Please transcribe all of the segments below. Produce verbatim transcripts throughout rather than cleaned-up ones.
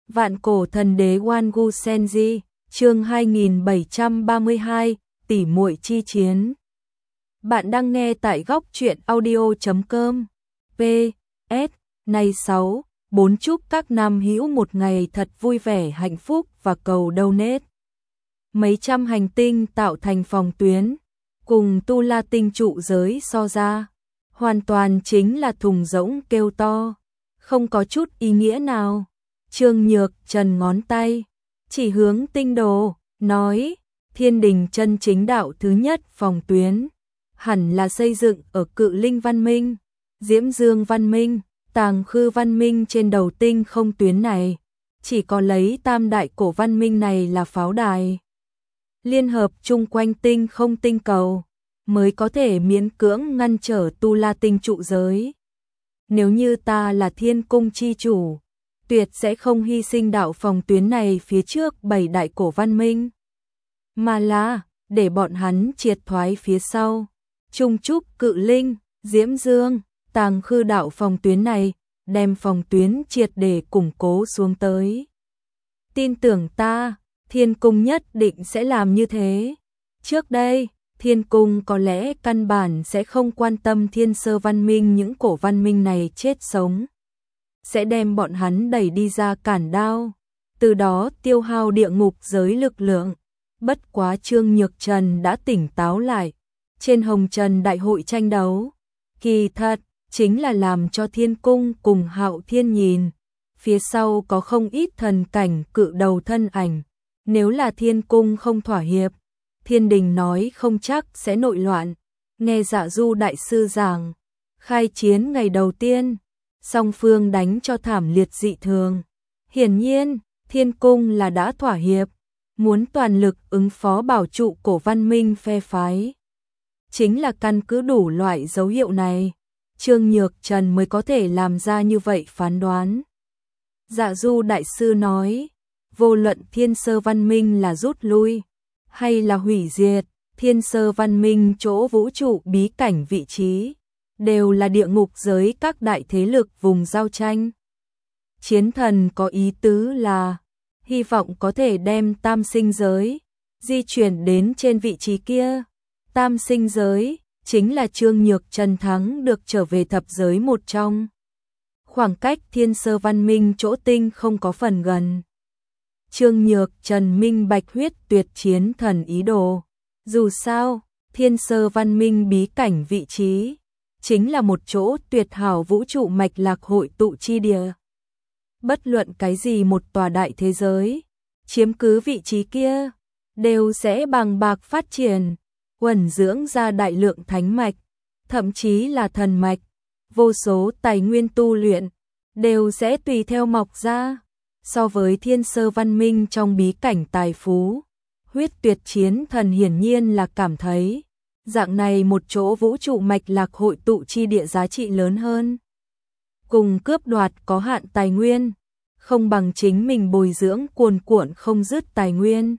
Vạn cổ thần đế Wangu Senji, chương hai nghìn bảy trăm ba mươi hai, tỉ muội chi chiến. Bạn đang nghe tại góc truyện audio chấm com. P S Này sáu, bốn chúc các nam hữu một ngày thật vui vẻ hạnh phúc và cầu donate. Mấy trăm hành tinh tạo thành phòng tuyến, cùng tu la tinh trụ giới so ra, hoàn toàn chính là thùng rỗng kêu to, không có chút ý nghĩa nào. Trương Nhược Trần ngón tay chỉ hướng tinh đồ, nói: Thiên đình chân chính đạo thứ nhất phòng tuyến hẳn là xây dựng ở Cự Linh văn minh, Diễm Dương văn minh, Tàng Khư văn minh trên đầu tinh không tuyến này. Chỉ có lấy tam đại cổ văn minh này là pháo đài liên hợp chung quanh tinh không tinh cầu, mới có thể miễn cưỡng ngăn trở tu la tinh trụ giới. Nếu như ta là thiên cung chi chủ, tuyệt sẽ không hy sinh đạo phòng tuyến này phía trước bảy đại cổ văn minh, mà là để bọn hắn triệt thoái phía sau, chung chúc Cự Linh, Diễm Dương, Tàng Khư đạo phòng tuyến này, đem phòng tuyến triệt để củng cố xuống tới. Tin tưởng ta, thiên cung nhất định sẽ làm như thế. Trước đây, thiên cung có lẽ căn bản sẽ không quan tâm thiên sơ văn minh những cổ văn minh này chết sống, sẽ đem bọn hắn đẩy đi ra cản đao, từ đó tiêu hao địa ngục giới lực lượng. Bất quá Trương Nhược Trần đã tỉnh táo lại, trên Hồng Trần đại hội tranh đấu, kỳ thật chính là làm cho thiên cung cùng Hạo Thiên nhìn, phía sau có không ít thần cảnh cự đầu thân ảnh. Nếu là thiên cung không thỏa hiệp, thiên đình nói không chắc sẽ nội loạn. Nghe Dạ Du đại sư giảng, khai chiến ngày đầu tiên, song phương đánh cho thảm liệt dị thường. Hiển nhiên, thiên cung là đã thỏa hiệp, muốn toàn lực ứng phó bảo trụ cổ văn minh phe phái. Chính là căn cứ đủ loại dấu hiệu này, Trương Nhược Trần mới có thể làm ra như vậy phán đoán. Dạ Du đại sư nói, vô luận thiên sơ văn minh là rút lui hay là hủy diệt, thiên sơ văn minh chỗ vũ trụ bí cảnh vị trí đều là địa ngục giới các đại thế lực vùng giao tranh. Chiến thần có ý tứ là hy vọng có thể đem tam sinh giới di chuyển đến trên vị trí kia. Tam sinh giới chính là Trương Nhược Trần thắng được trở về thập giới một trong. Khoảng cách thiên sơ văn minh chỗ tinh không có phần gần. Trương Nhược Trần minh bạch huyết tuyệt chiến thần ý đồ. Dù sao, thiên sơ văn minh bí cảnh vị trí chính là một chỗ tuyệt hảo vũ trụ mạch lạc hội tụ chi địa. Bất luận cái gì một tòa đại thế giới chiếm cứ vị trí kia, đều sẽ bằng bạc phát triển, uẩn dưỡng ra đại lượng thánh mạch, thậm chí là thần mạch, vô số tài nguyên tu luyện đều sẽ tùy theo mọc ra. So với thiên sơ văn minh trong bí cảnh tài phú, huyết tuyệt chiến thần hiển nhiên là cảm thấy dạng này một chỗ vũ trụ mạch lạc hội tụ chi địa giá trị lớn hơn. Cùng cướp đoạt có hạn tài nguyên, không bằng chính mình bồi dưỡng cuồn cuộn không dứt tài nguyên.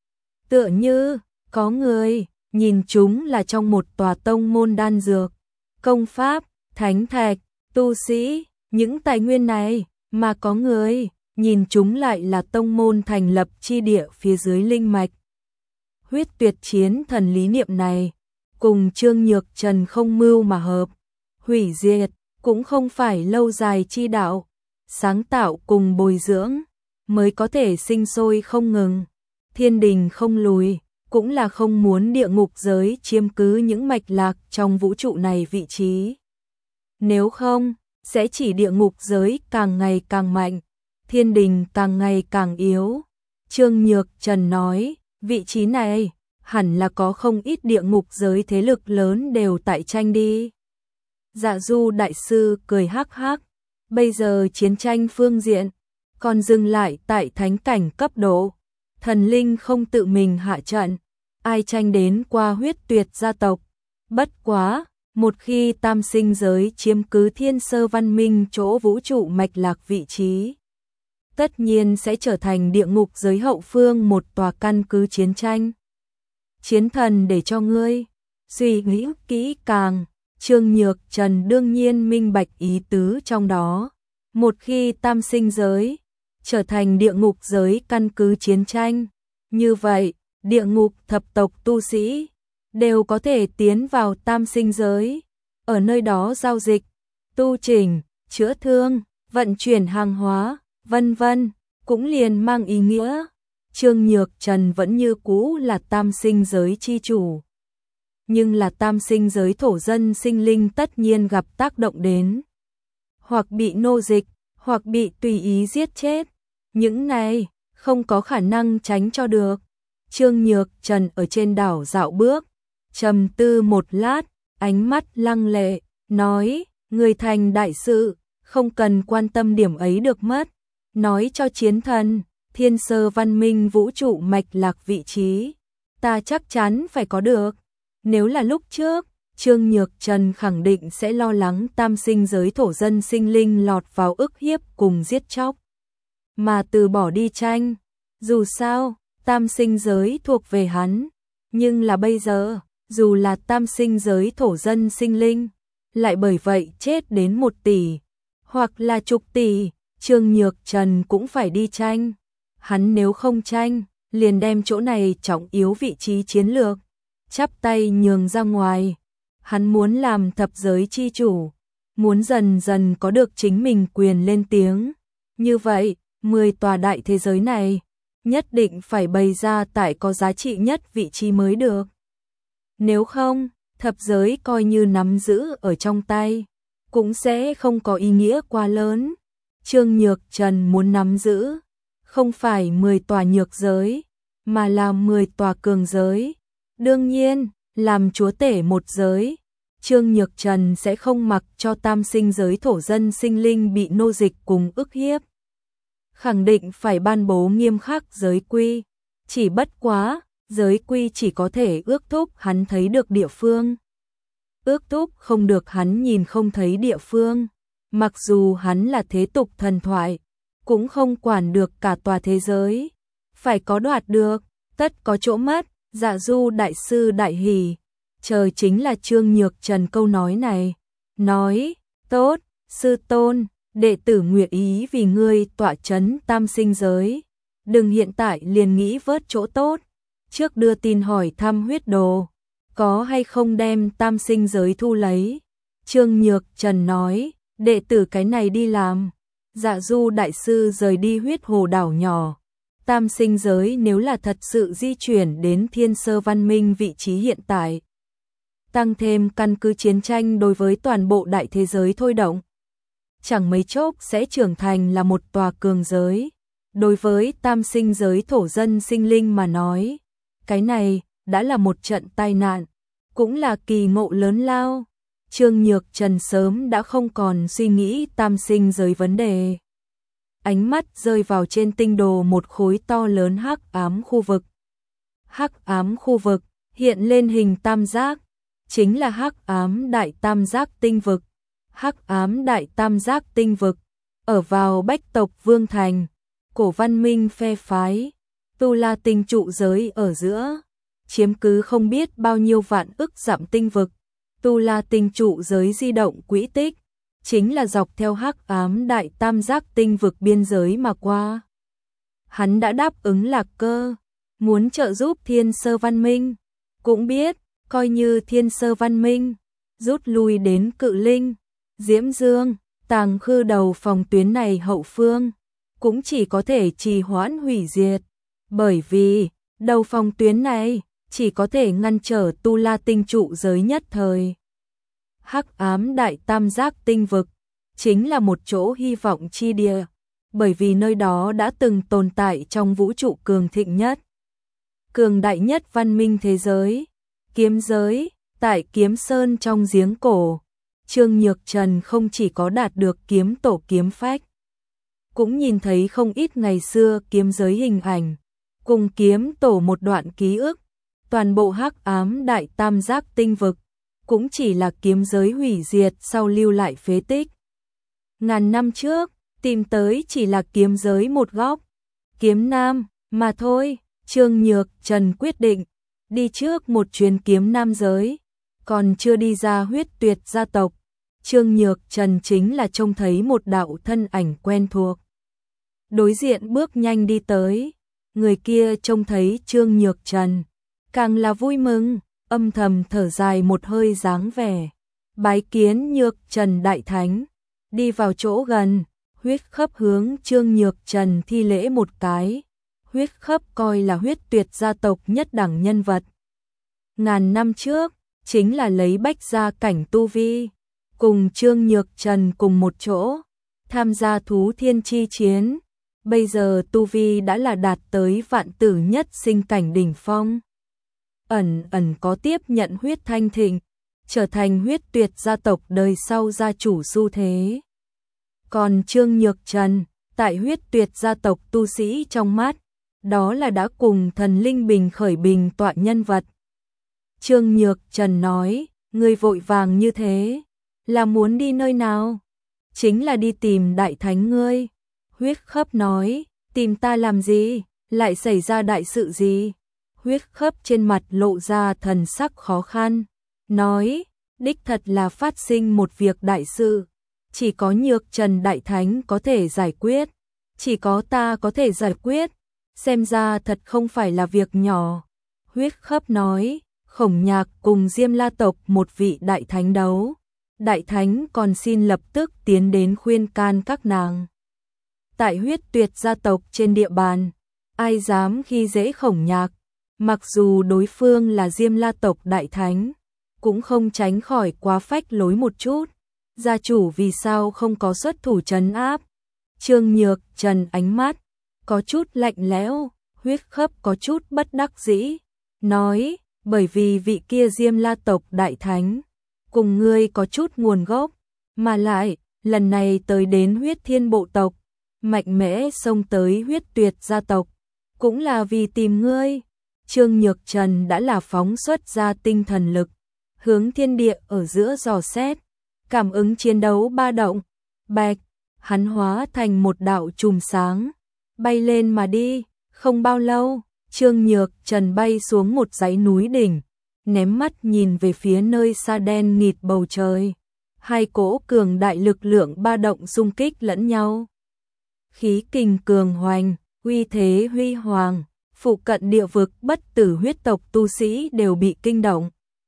Tựa như có người nhìn chúng là trong một tòa tông môn đan dược, công pháp, thánh thạch, tu sĩ, những tài nguyên này, mà có người nhìn chúng lại là tông môn thành lập chi địa phía dưới linh mạch. Huyết tuyệt chiến thần lý niệm này cùng Trương Nhược Trần không mưu mà hợp, hủy diệt cũng không phải lâu dài chi đạo, sáng tạo cùng bồi dưỡng mới có thể sinh sôi không ngừng. Thiên đình không lùi, cũng là không muốn địa ngục giới chiếm cứ những mạch lạc trong vũ trụ này vị trí. Nếu không, sẽ chỉ địa ngục giới càng ngày càng mạnh, thiên đình càng ngày càng yếu. Trương Nhược Trần nói, vị trí này hẳn là có không ít địa ngục giới thế lực lớn đều tại tranh đi. Dạ Du đại sư cười hắc hắc, bây giờ chiến tranh phương diện còn dừng lại tại thánh cảnh cấp độ, thần linh không tự mình hạ trận, ai tranh đến qua huyết tuyệt gia tộc. Bất quá, một khi tam sinh giới chiếm cứ thiên sơ văn minh chỗ vũ trụ mạch lạc vị trí, tất nhiên sẽ trở thành địa ngục giới hậu phương một tòa căn cứ chiến tranh. Chiến thần để cho ngươi suy nghĩ kỹ càng. Trương Nhược Trần đương nhiên minh bạch ý tứ trong đó. Một khi tam sinh giới trở thành địa ngục giới căn cứ chiến tranh. Như vậy, địa ngục thập tộc tu sĩ đều có thể tiến vào tam sinh giới, ở nơi đó giao dịch, tu chỉnh, chữa thương, vận chuyển hàng hóa, vân vân, cũng liền mang ý nghĩa Trương Nhược Trần vẫn như cũ là tam sinh giới chi chủ. Nhưng là tam sinh giới thổ dân sinh linh tất nhiên gặp tác động đến, hoặc bị nô dịch, hoặc bị tùy ý giết chết. Những này không có khả năng tránh cho được. Trương Nhược Trần ở trên đảo dạo bước, trầm tư một lát, ánh mắt lăng lệ, nói, người thành đại sự, không cần quan tâm điểm ấy được mất. Nói cho chiến thần, thiên sơ văn minh vũ trụ mạch lạc vị trí, ta chắc chắn phải có được. Nếu là lúc trước, Trương Nhược Trần khẳng định sẽ lo lắng tam sinh giới thổ dân sinh linh lọt vào ức hiếp cùng giết chóc, mà từ bỏ đi tranh. Dù sao, tam sinh giới thuộc về hắn, nhưng là bây giờ, dù là tam sinh giới thổ dân sinh linh, lại bởi vậy chết đến một tỷ, hoặc là chục tỷ, Trương Nhược Trần cũng phải đi tranh. Hắn nếu không tranh, liền đem chỗ này trọng yếu vị trí chiến lược, chắp tay nhường ra ngoài. Hắn muốn làm thập giới chi chủ, muốn dần dần có được chính mình quyền lên tiếng. Như vậy, mười tòa đại thế giới này, nhất định phải bày ra tại có giá trị nhất vị trí mới được. Nếu không, thập giới coi như nắm giữ ở trong tay, cũng sẽ không có ý nghĩa quá lớn. Trương Nhược Trần muốn nắm giữ, không phải mười tòa nhược giới, mà là mười tòa cường giới. Đương nhiên, làm chúa tể một giới, Trương Nhược Trần sẽ không mặc cho tam sinh giới thổ dân sinh linh bị nô dịch cùng ức hiếp. Khẳng định phải ban bố nghiêm khắc giới quy, chỉ bất quá, giới quy chỉ có thể ước thúc hắn thấy được địa phương. Ước thúc không được hắn nhìn không thấy địa phương, mặc dù hắn là thế tục thần thoại, cũng không quản được cả tòa thế giới. Phải có đoạt được, tất có chỗ mất. Dạ Du đại sư đại hỉ, chờ chính là Trương Nhược Trần câu nói này, nói, tốt, sư tôn, đệ tử nguyện ý vì ngươi tọa chấn tam sinh giới, đừng hiện tại liền nghĩ vớt chỗ tốt, trước đưa tin hỏi thăm huyết đồ, có hay không đem tam sinh giới thu lấy. Trương Nhược Trần nói, đệ tử cái này đi làm. Dạ Du đại sư rời đi huyết hồ đảo nhỏ. Tam sinh giới nếu là thật sự di chuyển đến thiên sơ văn minh vị trí hiện tại, tăng thêm căn cứ chiến tranh đối với toàn bộ đại thế giới thôi động, chẳng mấy chốc sẽ trưởng thành là một tòa cường giới. Đối với tam sinh giới thổ dân sinh linh mà nói, cái này đã là một trận tai nạn, cũng là kỳ ngộ lớn lao. Trương Nhược Trần sớm đã không còn suy nghĩ tam sinh giới vấn đề. Ánh mắt rơi vào trên tinh đồ một khối to lớn hắc ám khu vực. Hắc ám khu vực hiện lên hình tam giác, chính là hắc ám đại tam giác tinh vực. Hắc ám đại tam giác tinh vực ở vào Bách tộc Vương Thành, cổ văn minh phe phái, Tu La tinh trụ giới ở giữa, chiếm cứ không biết bao nhiêu vạn ức dặm tinh vực. Tu La tinh trụ giới di động quỹ tích, chính là dọc theo hắc ám đại tam giác tinh vực biên giới mà qua. Hắn đã đáp ứng Lạc Cơ, muốn trợ giúp thiên sơ văn minh, cũng biết, coi như thiên sơ văn minh, rút lui đến Cự Linh, Diễm Dương, Tàng Khư đầu phòng tuyến này hậu phương, cũng chỉ có thể trì hoãn hủy diệt, bởi vì, đầu phòng tuyến này, chỉ có thể ngăn trở Tu La tinh trụ giới nhất thời. Hắc ám đại tam giác tinh vực chính là một chỗ hy vọng chi địa, bởi vì nơi đó đã từng tồn tại trong vũ trụ cường thịnh nhất, cường đại nhất văn minh thế giới, kiếm giới. Tại Kiếm Sơn trong giếng cổ, Trương Nhược Trần không chỉ có đạt được kiếm tổ kiếm phách, cũng nhìn thấy không ít ngày xưa kiếm giới hình ảnh, cùng kiếm tổ một đoạn ký ức. Toàn bộ hắc ám đại tam giác tinh vực cũng chỉ là kiếm giới hủy diệt sau lưu lại phế tích. Ngàn năm trước, tìm tới chỉ là kiếm giới một góc, kiếm nam, mà thôi. Trương Nhược Trần quyết định, đi trước một chuyến kiếm nam giới, còn chưa đi ra huyết tuyệt gia tộc. Trương Nhược Trần chính là trông thấy một đạo thân ảnh quen thuộc. đối diện bước nhanh đi tới, người kia trông thấy Trương Nhược Trần, càng là vui mừng, âm thầm thở dài một hơi dáng vẻ, bái kiến Nhược Trần đại thánh, đi vào chỗ gần, Huyết Khấp hướng Trương Nhược Trần thi lễ một cái, Huyết Khấp coi là Huyết Tuyệt gia tộc nhất đẳng nhân vật. Ngàn năm trước, chính là lấy bách gia cảnh tu vi, cùng Trương Nhược Trần cùng một chỗ, tham gia thú thiên chi chiến, bây giờ tu vi đã là đạt tới vạn tử nhất sinh cảnh đỉnh phong. Ẩn ẩn có tiếp nhận huyết thanh thịnh, trở thành Huyết Tuyệt gia tộc đời sau gia chủ xu thế. Còn Trương Nhược Trần, tại Huyết Tuyệt gia tộc tu sĩ trong mắt, đó là đã cùng thần linh bình khởi bình tọa nhân vật. Trương Nhược Trần nói, ngươi vội vàng như thế, là muốn đi nơi nào? Chính là đi tìm đại thánh ngươi. Huyết Khấp nói, tìm ta làm gì, lại xảy ra đại sự gì? Huyết Khấp trên mặt lộ ra thần sắc khó khăn, nói, đích thật là phát sinh một việc đại sự, chỉ có Nhược Trần đại thánh có thể giải quyết, chỉ có ta có thể giải quyết, xem ra thật không phải là việc nhỏ. Huyết Khấp nói, Khổng Nhạc cùng Diêm La tộc một vị đại thánh đấu, đại thánh còn xin lập tức tiến đến khuyên can các nàng. Tại Huyết Tuyệt gia tộc trên địa bàn, ai dám khi dễ Khổng Nhạc, mặc dù đối phương là Diêm La tộc đại thánh, cũng không tránh khỏi quá phách lối một chút. Gia chủ vì sao không có xuất thủ trấn áp? Trương Nhược Trần ánh mắt có chút lạnh lẽo, Huyết Khấp có chút bất đắc dĩ, nói, bởi vì vị kia Diêm La tộc đại thánh cùng ngươi có chút nguồn gốc, mà lại lần này tới đến Huyết Thiên bộ tộc, mạnh mẽ xông tới Huyết Tuyệt gia tộc, cũng là vì tìm ngươi. Trương Nhược Trần đã là phóng xuất ra tinh thần lực, hướng thiên địa ở giữa dò xét, cảm ứng chiến đấu ba động, bạch, hắn hóa thành một đạo chùm sáng, bay lên mà đi, không bao lâu, Trương Nhược Trần bay xuống một dãy núi đỉnh, ném mắt nhìn về phía nơi xa đen nghịt bầu trời, hai cỗ cường đại lực lượng ba động xung kích lẫn nhau. Khí kình cường hoành, uy thế huy hoàng, phụ cận địa vực bất tử huyết tộc tu sĩ đều bị kinh động.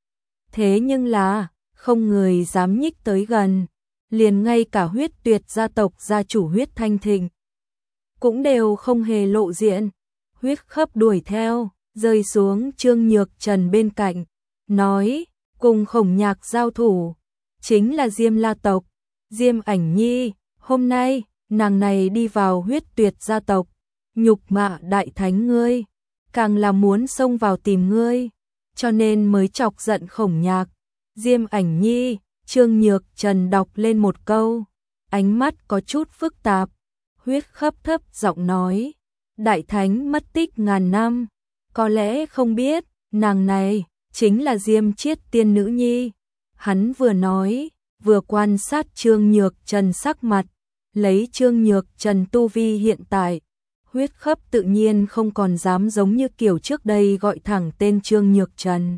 Thế nhưng là, không người dám nhích tới gần, liền ngay cả Huyết Tuyệt gia tộc gia chủ Huyết Thanh Thịnh cũng đều không hề lộ diện. Huyết Khấp đuổi theo, rơi xuống Trương Nhược Trần bên cạnh, nói, cùng Khổng Nhạc giao thủ, chính là Diêm La tộc, Diêm Ảnh Nhi, hôm nay, nàng này đi vào Huyết Tuyệt gia tộc, nhục mạ đại thánh ngươi, càng là muốn xông vào tìm ngươi, cho nên mới chọc giận Khổng Nhạc. Diêm Ảnh Nhi, Trương Nhược Trần đọc lên một câu, ánh mắt có chút phức tạp. Huyết Khấp thấp giọng nói, đại thánh mất tích ngàn năm, có lẽ không biết, nàng này chính là Diêm Chiết Tiên nữ nhi. Hắn vừa nói, vừa quan sát Trương Nhược Trần sắc mặt, lấy Trương Nhược Trần tu vi hiện tại, Huyết Khấp tự nhiên không còn dám giống như kiểu trước đây gọi thẳng tên Trương Nhược Trần.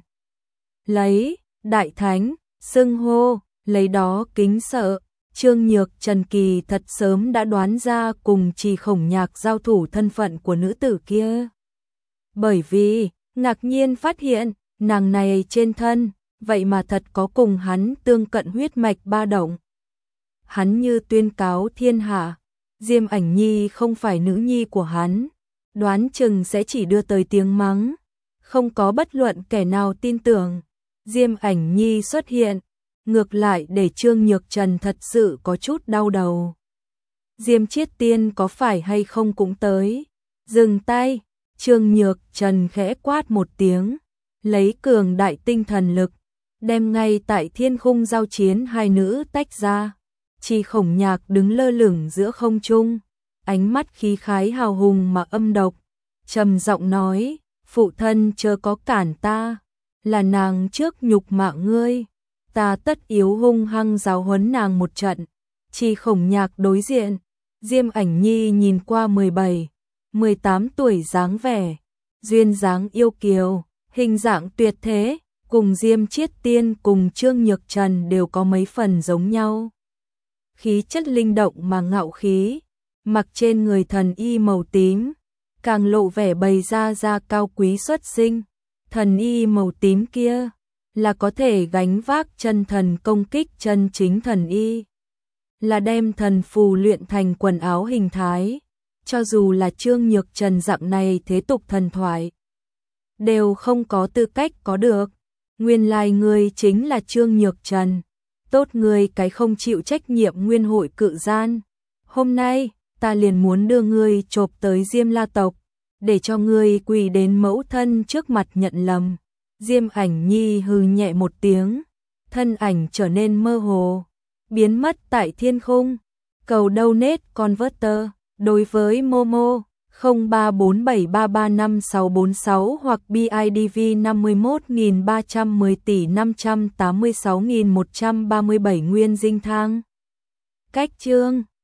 Lấy đại thánh xưng hô, lấy đó kính sợ. Trương Nhược Trần kỳ thật sớm đã đoán ra cùng Trì Khổng Nhạc giao thủ thân phận của nữ tử kia. Bởi vì, ngạc nhiên phát hiện, nàng này trên thân, vậy mà thật có cùng hắn tương cận huyết mạch ba động. Hắn như tuyên cáo thiên hạ, Diêm Ảnh Nhi không phải nữ nhi của hắn, đoán chừng sẽ chỉ đưa tới tiếng mắng. Không có bất luận kẻ nào tin tưởng, Diêm Ảnh Nhi xuất hiện, ngược lại để Trương Nhược Trần thật sự có chút đau đầu. Diêm Chiết Tiên có phải hay không cũng tới. Dừng tay, Trương Nhược Trần khẽ quát một tiếng, lấy cường đại tinh thần lực, đem ngay tại thiên khung giao chiến hai nữ tách ra. Trì Khổng Nhạc đứng lơ lửng giữa không trung, ánh mắt khí khái hào hùng mà âm độc, trầm giọng nói, phụ thân chớ có cản ta, là nàng trước nhục mạ ngươi, ta tất yếu hung hăng giáo huấn nàng một trận. Trì Khổng Nhạc đối diện, Diêm Ảnh Nhi nhìn qua mười bảy, mười tám tuổi dáng vẻ, duyên dáng yêu kiều, hình dạng tuyệt thế, cùng Diêm Chiết Tiên cùng Trương Nhược Trần đều có mấy phần giống nhau. Khí chất linh động mà ngạo khí, mặc trên người thần y màu tím, càng lộ vẻ bày ra ra cao quý xuất sinh. Thần y màu tím kia là có thể gánh vác chân thần công kích chân chính thần y, là đem thần phù luyện thành quần áo hình thái. Cho dù là Trương Nhược Trần dạng này thế tục thần thoại, đều không có tư cách có được. Nguyên lai ngươi chính là Trương Nhược Trần. Tốt ngươi cái không chịu trách nhiệm nguyên hội cự gian. Hôm nay, ta liền muốn đưa ngươi chộp tới Diêm La tộc, để cho ngươi quỳ đến mẫu thân trước mặt nhận lầm. Diêm Ảnh Nhi hừ nhẹ một tiếng, thân ảnh trở nên mơ hồ, biến mất tại thiên khung. Cầu donate converter đối với Momo không ba bốn bảy ba ba năm sáu bốn sáu hoặc bê i đê vê năm mươi mốt nghìn ba trăm mười tỷ năm trăm tám mươi sáu nghìn một trăm ba mươi bảy nguyên dinh thang. Cách chương